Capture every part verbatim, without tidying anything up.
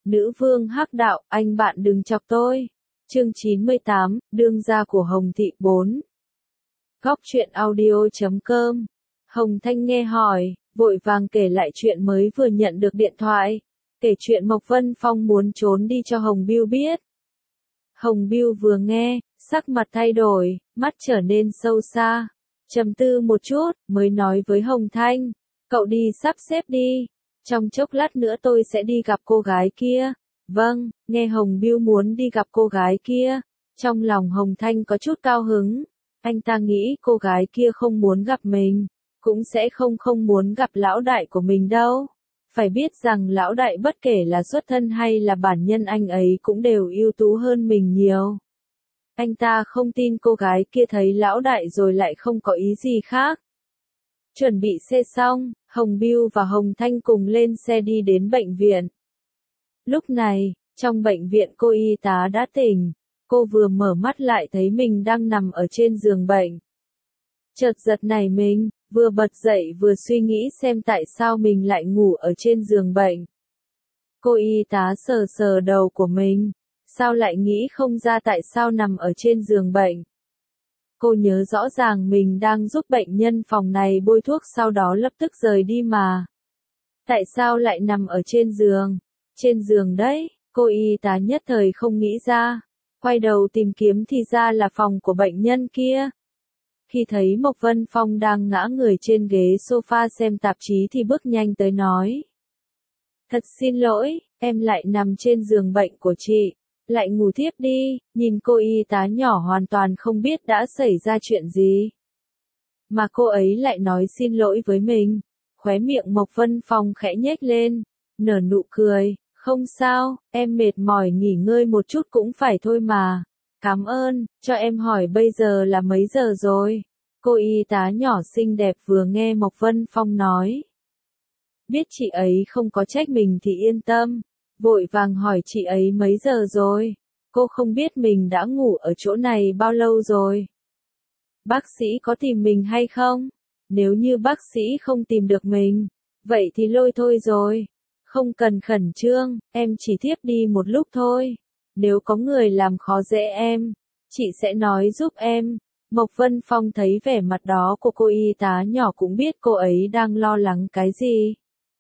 Nữ vương hắc đạo, anh bạn đừng chọc tôi. Chương chín mươi tám, đương gia của Hồng Thị bốn. Góc truyện audio chấm com. Hồng Thanh nghe hỏi, vội vàng kể lại chuyện mới vừa nhận được điện thoại. Kể chuyện Mộc Vân Phong muốn trốn đi cho Hồng Bưu biết. Hồng Bưu vừa nghe, sắc mặt thay đổi, mắt trở nên sâu xa. Trầm tư một chút, mới nói với Hồng Thanh, cậu đi sắp xếp đi. Trong chốc lát nữa tôi sẽ đi gặp cô gái kia. Vâng, nghe Hồng Bưu muốn đi gặp cô gái kia. Trong lòng Hồng Thanh có chút cao hứng. Anh ta nghĩ cô gái kia không muốn gặp mình. Cũng sẽ không không muốn gặp lão đại của mình đâu. Phải biết rằng lão đại bất kể là xuất thân hay là bản nhân anh ấy cũng đều ưu tú hơn mình nhiều. Anh ta không tin cô gái kia thấy lão đại rồi lại không có ý gì khác. Chuẩn bị xe xong, Hồng Bưu và Hồng Thanh cùng lên xe đi đến bệnh viện. Lúc này, trong bệnh viện cô y tá đã tỉnh. Cô vừa mở mắt lại thấy mình đang nằm ở trên giường bệnh. Chợt giật nảy mình, vừa bật dậy vừa suy nghĩ xem tại sao mình lại ngủ ở trên giường bệnh. Cô y tá sờ sờ đầu của mình. Sao lại nghĩ không ra tại sao nằm ở trên giường bệnh. Cô nhớ rõ ràng mình đang giúp bệnh nhân phòng này bôi thuốc sau đó lập tức rời đi mà. Tại sao lại nằm ở trên giường? Trên giường đấy, cô y tá nhất thời không nghĩ ra. Quay đầu tìm kiếm thì ra là phòng của bệnh nhân kia. Khi thấy Mộc Vân Phong đang ngã người trên ghế sofa xem tạp chí thì bước nhanh tới nói. Thật xin lỗi, em lại nằm trên giường bệnh của chị. Lại ngủ tiếp đi, nhìn cô y tá nhỏ hoàn toàn không biết đã xảy ra chuyện gì. Mà cô ấy lại nói xin lỗi với mình. Khóe miệng Mộc Vân Phong khẽ nhếch lên, nở nụ cười, không sao, em mệt mỏi nghỉ ngơi một chút cũng phải thôi mà. Cảm ơn, cho em hỏi bây giờ là mấy giờ rồi? Cô y tá nhỏ xinh đẹp vừa nghe Mộc Vân Phong nói. Biết chị ấy không có trách mình thì yên tâm. Vội vàng hỏi chị ấy mấy giờ rồi. Cô không biết mình đã ngủ ở chỗ này bao lâu rồi. Bác sĩ có tìm mình hay không? Nếu như bác sĩ không tìm được mình, vậy thì lôi thôi rồi. Không cần khẩn trương, em chỉ thiếp đi một lúc thôi. Nếu có người làm khó dễ em, chị sẽ nói giúp em. Mộc Vân Phong thấy vẻ mặt đó của cô y tá nhỏ cũng biết cô ấy đang lo lắng cái gì.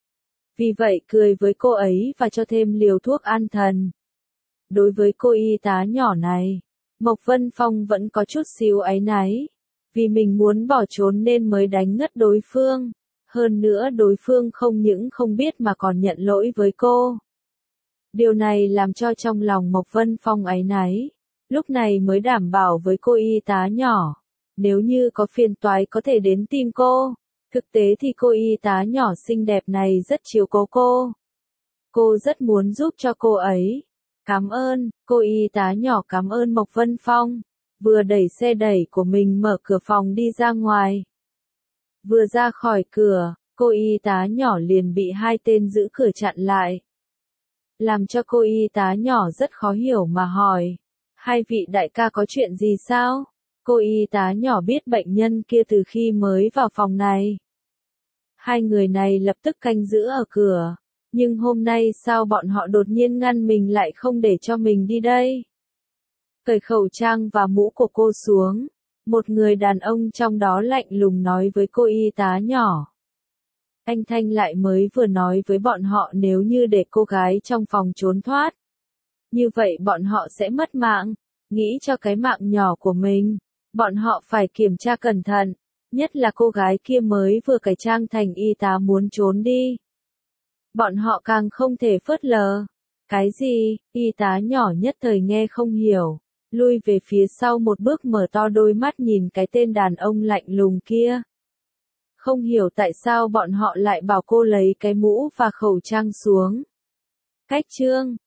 Vì vậy cười với cô ấy và cho thêm liều thuốc an thần. Đối với cô y tá nhỏ này, Mộc Vân Phong vẫn có chút xíu áy náy. Vì mình muốn bỏ trốn nên mới đánh ngất đối phương. Hơn nữa đối phương không những không biết mà còn nhận lỗi với cô. Điều này làm cho trong lòng Mộc Vân Phong áy náy. Lúc này mới đảm bảo với cô y tá nhỏ. Nếu như có phiền toái có thể đến tìm cô. Thực tế thì cô y tá nhỏ xinh đẹp này rất chiều cố cô. Cô rất muốn giúp cho cô ấy. Cảm ơn, cô y tá nhỏ cảm ơn Mộc Vân Phong. Vừa đẩy xe đẩy của mình mở cửa phòng đi ra ngoài. Vừa ra khỏi cửa, cô y tá nhỏ liền bị hai tên giữ cửa chặn lại. Làm cho cô y tá nhỏ rất khó hiểu mà hỏi. Hai vị đại ca có chuyện gì sao? Cô y tá nhỏ biết bệnh nhân kia từ khi mới vào phòng này. Hai người này lập tức canh giữ ở cửa. Nhưng hôm nay sao bọn họ đột nhiên ngăn mình lại không để cho mình đi đây? Cởi khẩu trang và mũ của cô xuống. Một người đàn ông trong đó lạnh lùng nói với cô y tá nhỏ. Anh Thanh lại mới vừa nói với bọn họ nếu như để cô gái trong phòng trốn thoát. Như vậy bọn họ sẽ mất mạng. Nghĩ cho cái mạng nhỏ của mình. Bọn họ phải kiểm tra cẩn thận. Nhất là cô gái kia mới vừa cải trang thành y tá muốn trốn đi. Bọn họ càng không thể phớt lờ. Cái gì? Y tá nhỏ nhất thời nghe không hiểu. Lui về phía sau một bước mở to đôi mắt nhìn cái tên đàn ông lạnh lùng kia. Không hiểu tại sao bọn họ lại bảo cô lấy cái mũ và khẩu trang xuống. Cách chương